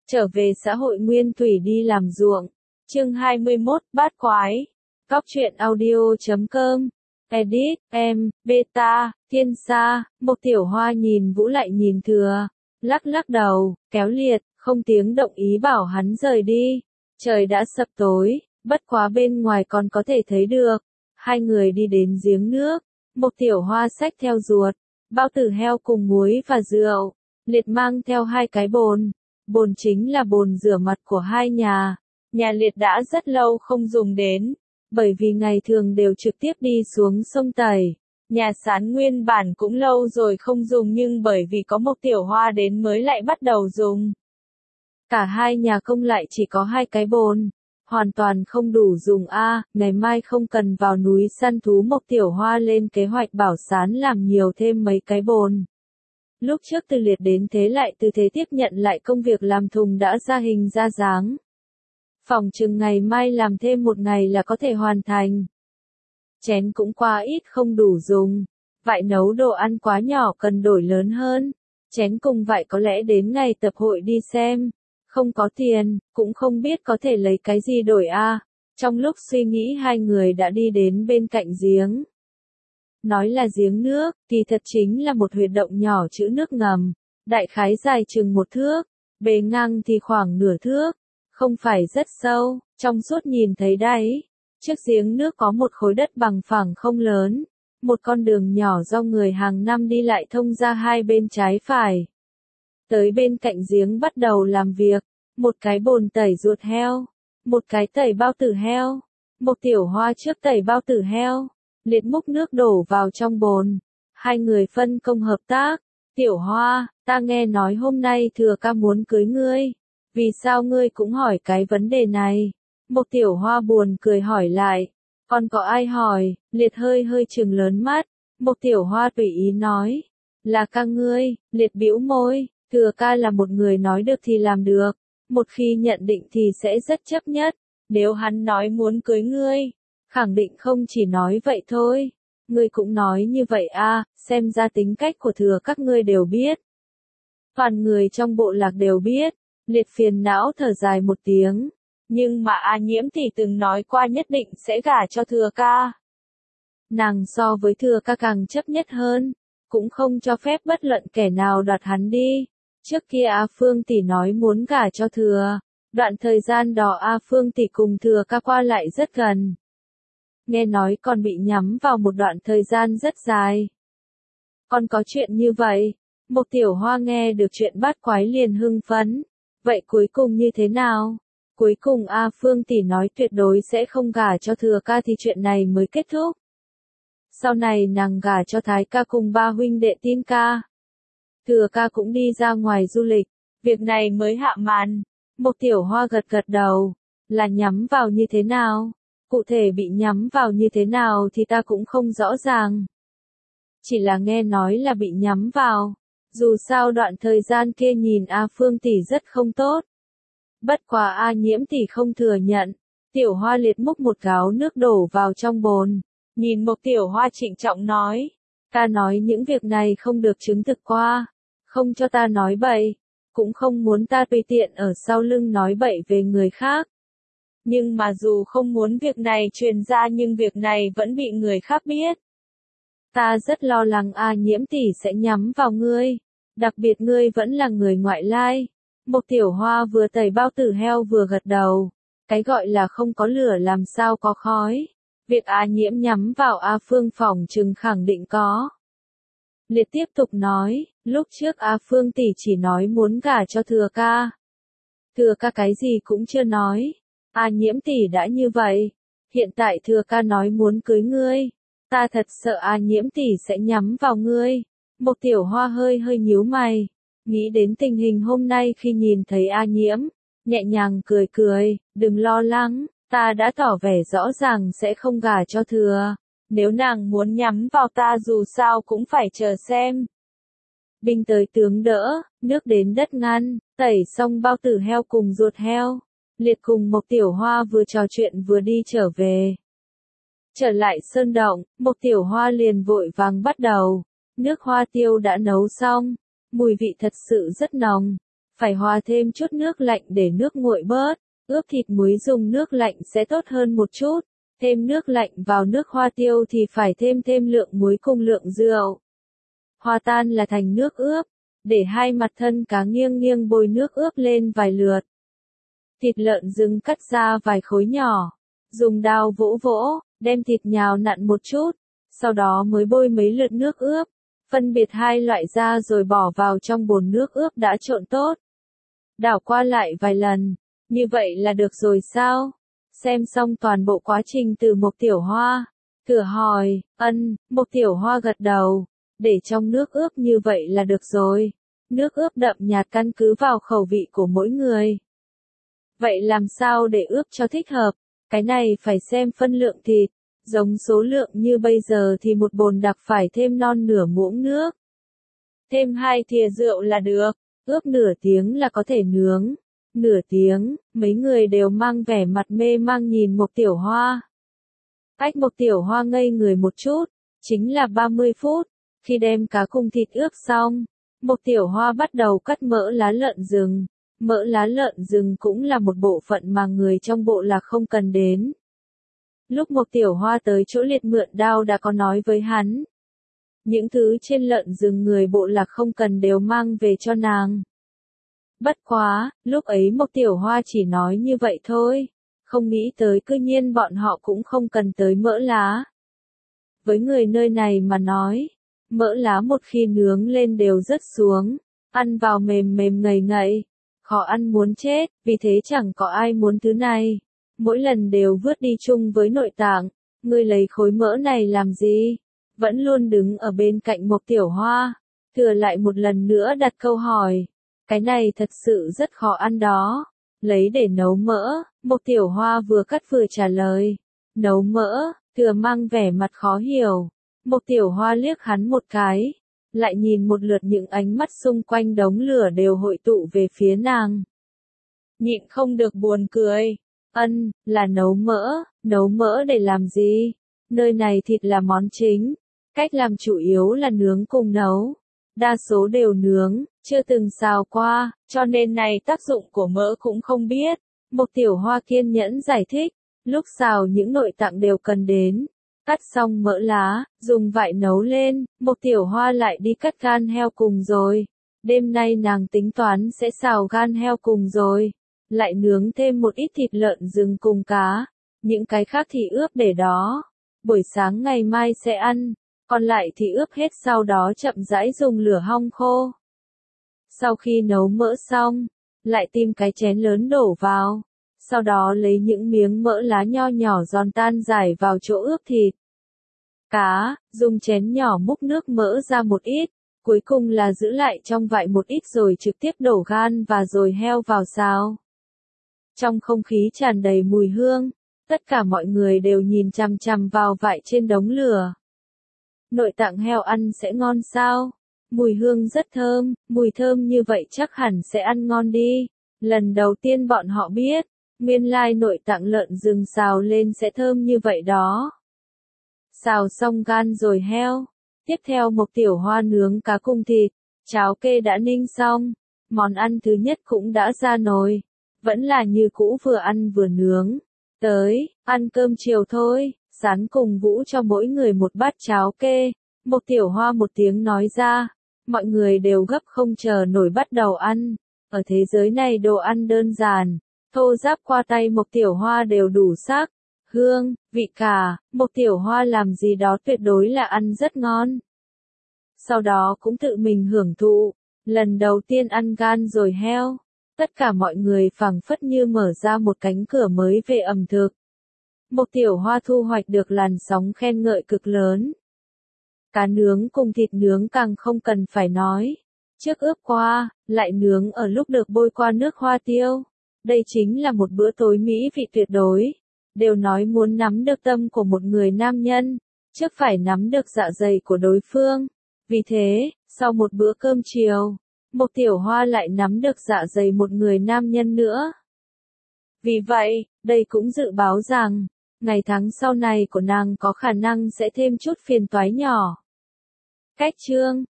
trở về xã hội nguyên thủy đi làm ruộng. Chương 21, bát quái. Cóc truyện audio.com. Edit, em, beta, thiên sa. Mộc Tiểu Hoa nhìn Vũ lại nhìn Thừa, lắc lắc đầu, kéo Liệt, không tiếng động ý bảo hắn rời đi. Trời đã sập tối, bất quá bên ngoài còn có thể thấy được. Hai người đi đến giếng nước, Mộc Tiểu Hoa xách theo ruột, bao tử heo cùng muối và rượu. Liệt mang theo hai cái bồn. Bồn chính là bồn rửa mặt của hai nhà. Nhà Liệt đã rất lâu không dùng đến, bởi vì ngày thường đều trực tiếp đi xuống sông tẩy. Nhà Sán nguyên bản cũng lâu rồi không dùng nhưng bởi vì có Mộc Tiểu Hoa đến mới lại bắt đầu dùng. Cả hai nhà công lại chỉ có hai cái bồn, hoàn toàn không đủ dùng ngày mai không cần vào núi săn thú. Mộc Tiểu Hoa lên kế hoạch bảo Sán làm nhiều thêm mấy cái bồn. Lúc trước Từ Liệt đến thế lại Từ Thế tiếp nhận lại công việc làm thùng đã ra hình ra dáng. Phỏng chừng ngày mai làm thêm một ngày là có thể hoàn thành. Chén cũng quá ít không đủ dùng. Vại nấu đồ ăn quá nhỏ cần đổi lớn hơn. Chén cùng vại có lẽ đến ngày tập hội đi xem. Không có tiền, cũng không biết có thể lấy cái gì đổi Trong lúc suy nghĩ hai người đã đi đến bên cạnh giếng. Nói là giếng nước, kỳ thật chính là một huyệt động nhỏ trữ nước ngầm. Đại khái dài chừng 1 thước, bề ngang thì khoảng nửa thước. Không phải rất sâu, trong suốt nhìn thấy đáy. Trước giếng nước có một khối đất bằng phẳng không lớn. Một con đường nhỏ do người hàng năm đi lại thông ra hai bên trái phải. Tới bên cạnh giếng bắt đầu làm việc. Một cái bồn tẩy ruột heo. Một cái tẩy bao tử heo. Mộc Tiểu Hoa trước tẩy bao tử heo. Liệt múc nước đổ vào trong bồn. Hai người phân công hợp tác. Tiểu Hoa, ta nghe nói hôm nay Thừa ca muốn cưới ngươi. Vì sao ngươi cũng hỏi cái vấn đề này? Mộc Tiểu Hoa buồn cười hỏi lại. Còn có ai hỏi? Liệt hơi trừng lớn mắt. Mộc Tiểu Hoa tùy ý nói. Là ca ngươi. Liệt bĩu môi. Thừa ca là một người nói được thì làm được. Một khi nhận định thì sẽ rất chấp nhất. Nếu hắn nói muốn cưới ngươi, khẳng định không chỉ nói vậy thôi. Ngươi cũng nói như vậy xem ra tính cách của Thừa các ngươi đều biết. Toàn người trong bộ lạc đều biết. Liệt phiền não thở dài một tiếng. Nhưng mà Nhiễm thì từng nói qua nhất định sẽ gả cho Thừa ca. Nàng so với Thừa ca càng chấp nhất hơn. Cũng không cho phép bất luận kẻ nào đoạt hắn đi. Trước kia Phương tỷ nói muốn gả cho Thừa. Đoạn thời gian đó Phương tỷ cùng Thừa ca qua lại rất gần. Nghe nói còn bị nhắm vào một đoạn thời gian rất dài. Còn có chuyện như vậy. Mộc Tiểu Hoa nghe được chuyện bát quái liền hưng phấn. Vậy cuối cùng như thế nào? Cuối cùng Phương tỷ nói tuyệt đối sẽ không gả cho Thừa ca thì chuyện này mới kết thúc. Sau này nàng gả cho Thái ca cùng 3 huynh đệ Tin ca. Thừa ca cũng đi ra ngoài du lịch. Việc này mới hạ màn. Mộc Tiểu Hoa gật đầu. Là nhắm vào như thế nào? Cụ thể bị nhắm vào như thế nào thì ta cũng không rõ ràng. Chỉ là nghe nói là bị nhắm vào. Dù sao đoạn thời gian kia nhìn Phương tỷ rất không tốt. Bất quá Nhiễm tỷ không thừa nhận. Tiểu Hoa liệt múc một gáo nước đổ vào trong bồn. Nhìn Mộc Tiểu Hoa trịnh trọng nói. Ta nói những việc này không được chứng thực qua. Không cho ta nói bậy. Cũng không muốn ta tùy tiện ở sau lưng nói bậy về người khác. Nhưng mà dù không muốn việc này truyền ra nhưng việc này vẫn bị người khác biết. Ta rất lo lắng Nhiễm tỷ sẽ nhắm vào ngươi. Đặc biệt ngươi vẫn là người ngoại lai. Mộc Tiểu Hoa vừa tẩy bao tử heo vừa gật đầu. Cái gọi là không có lửa làm sao có khói. Việc Nhiễm nhắm vào Phương phỏng chừng khẳng định có. Liệt tiếp tục nói, lúc trước Phương tỷ chỉ nói muốn gả cho Thừa ca. Thừa ca cái gì cũng chưa nói. Nhiễm tỷ đã như vậy. Hiện tại Thừa ca nói muốn cưới ngươi. Ta thật sợ Nhiễm tỷ sẽ nhắm vào ngươi. Mộc Tiểu Hoa hơi nhíu mày. Nghĩ đến tình hình hôm nay khi nhìn thấy Nhiễm. Nhẹ nhàng cười. Đừng lo lắng. Ta đã tỏ vẻ rõ ràng sẽ không gả cho Thừa. Nếu nàng muốn nhắm vào ta dù sao cũng phải chờ xem. Binh tới tướng đỡ, nước đến đất ngăn, tẩy xong bao tử heo cùng ruột heo. Liệt cùng Mộc Tiểu Hoa vừa trò chuyện vừa đi trở về. Trở lại sơn động, Mộc Tiểu Hoa liền vội vàng bắt đầu. Nước hoa tiêu đã nấu xong, mùi vị thật sự rất nồng. phải hòa thêm chút nước lạnh để nước nguội bớt. Ướp thịt muối dùng nước lạnh sẽ tốt hơn một chút. Thêm nước lạnh vào nước hoa tiêu thì phải thêm lượng muối cùng lượng rượu. Hòa tan là thành nước ướp. Để hai mặt thân cá nghiêng nghiêng bôi nước ướp lên vài lượt. Thịt lợn rừng cắt ra vài khối nhỏ. Dùng dao vỗ vỗ, đem thịt nhào nặn một chút. Sau đó mới bôi mấy lượt nước ướp. Phân biệt hai loại ra rồi bỏ vào trong bồn nước ướp đã trộn tốt. Đảo qua lại vài lần. Như vậy là được rồi sao? Xem xong toàn bộ quá trình từ Mộc Tiểu Hoa. Cửa hỏi, Mộc Tiểu Hoa gật đầu. Để trong nước ướp như vậy là được rồi. Nước ướp đậm nhạt căn cứ vào khẩu vị của mỗi người. Vậy làm sao để ướp cho thích hợp? Cái này phải xem phân lượng thịt. Giống số lượng như bây giờ thì một bồn đặc phải thêm non nửa muỗng nước. Thêm 2 thìa rượu là được. Ướp nửa tiếng là có thể nướng. Nửa tiếng, mấy người đều mang vẻ mặt mê mang nhìn Mộc Tiểu Hoa. Mộc Tiểu Hoa ngây người một chút. Chính là 30 phút. Khi đem cá cùng thịt ướp xong, Mộc Tiểu Hoa bắt đầu cắt mỡ lá lợn rừng. Mỡ lá lợn rừng cũng là một bộ phận mà người trong bộ lạc không cần đến. Lúc Mộc Tiểu Hoa tới chỗ Liệt mượn đao đã có nói với hắn. Những thứ trên lợn rừng người bộ lạc không cần đều mang về cho nàng. Bất quá, lúc ấy Mộc Tiểu Hoa chỉ nói như vậy thôi. Không nghĩ tới cư nhiên bọn họ cũng không cần tới mỡ lá. Với người nơi này mà nói, mỡ lá một khi nướng lên đều rớt xuống, ăn vào mềm mềm ngậy ngậy, khó ăn muốn chết, vì thế chẳng có ai muốn thứ này. Mỗi lần đều vứt đi chung với nội tạng, ngươi lấy khối mỡ này làm gì? Vẫn luôn đứng ở bên cạnh Mộc Tiểu Hoa, thừa lại một lần nữa đặt câu hỏi. Cái này thật sự rất khó ăn đó. Lấy để nấu mỡ, Mộc Tiểu Hoa vừa cắt vừa trả lời. Nấu mỡ, thừa mang vẻ mặt khó hiểu. Mộc Tiểu Hoa liếc hắn một cái, lại nhìn một lượt những ánh mắt xung quanh đống lửa đều hội tụ về phía nàng. Nhịn không được buồn cười. Là nấu mỡ để làm gì? Nơi này thịt là món chính, cách làm chủ yếu là nướng cùng nấu. Đa số đều nướng, chưa từng xào qua, cho nên này tác dụng của mỡ cũng không biết. Mộc Tiểu Hoa kiên nhẫn giải thích, lúc xào những nội tạng đều cần đến. Cắt xong mỡ lá, dùng vại nấu lên, Mộc Tiểu Hoa lại đi cắt gan heo cùng rồi. Đêm nay nàng tính toán sẽ xào gan heo cùng rồi. Lại nướng thêm một ít thịt lợn rừng cùng cá. Những cái khác thì ướp để đó. Buổi sáng ngày mai sẽ ăn. Còn lại thì ướp hết sau đó chậm rãi dùng lửa hong khô. Sau khi nấu mỡ xong, lại tìm cái chén lớn đổ vào. Sau đó lấy những miếng mỡ lá nho nhỏ giòn tan rải vào chỗ ướp thịt. Cá, dùng chén nhỏ múc nước mỡ ra một ít. Cuối cùng là giữ lại trong vại một ít rồi trực tiếp đổ gan và rồi heo vào xào. Trong không khí tràn đầy mùi hương, tất cả mọi người đều nhìn chằm chằm vào vại trên đống lửa. Nội tạng heo ăn sẽ ngon sao? Mùi hương rất thơm, mùi thơm như vậy chắc hẳn sẽ ăn ngon đi. Lần đầu tiên bọn họ biết, nguyên lai nội tạng lợn rừng xào lên sẽ thơm như vậy đó. Xào xong gan rồi heo. Tiếp theo Mộc Tiểu Hoa nướng cá cùng thịt. Cháo kê đã ninh xong. Món ăn thứ nhất cũng đã ra nồi. Vẫn là như cũ vừa ăn vừa nướng. Tới, ăn cơm chiều thôi. Sán cùng Vũ cho mỗi người một bát cháo kê. Mộc Tiểu Hoa một tiếng nói ra. Mọi người đều gấp không chờ nổi bắt đầu ăn. Ở thế giới này đồ ăn đơn giản, thô ráp qua tay Mộc Tiểu Hoa đều đủ sắc, hương, vị cả. Mộc Tiểu Hoa làm gì đó tuyệt đối là ăn rất ngon. Sau đó cũng tự mình hưởng thụ. Lần đầu tiên ăn gan rồi heo. Tất cả mọi người phảng phất như mở ra một cánh cửa mới về ẩm thực. Mộc Tiểu Hoa thu hoạch được làn sóng khen ngợi cực lớn. Cá nướng cùng thịt nướng càng không cần phải nói. Trước ướp qua, lại nướng ở lúc được bôi qua nước hoa tiêu. Đây chính là một bữa tối mỹ vị tuyệt đối. Đều nói muốn nắm được tâm của một người nam nhân, trước phải nắm được dạ dày của đối phương. Vì thế, sau một bữa cơm chiều, Mộc Tiểu Hoa lại nắm được dạ dày một người nam nhân nữa. Vì vậy, đây cũng dự báo rằng, ngày tháng sau này của nàng có khả năng sẽ thêm chút phiền toái nhỏ. Cách chương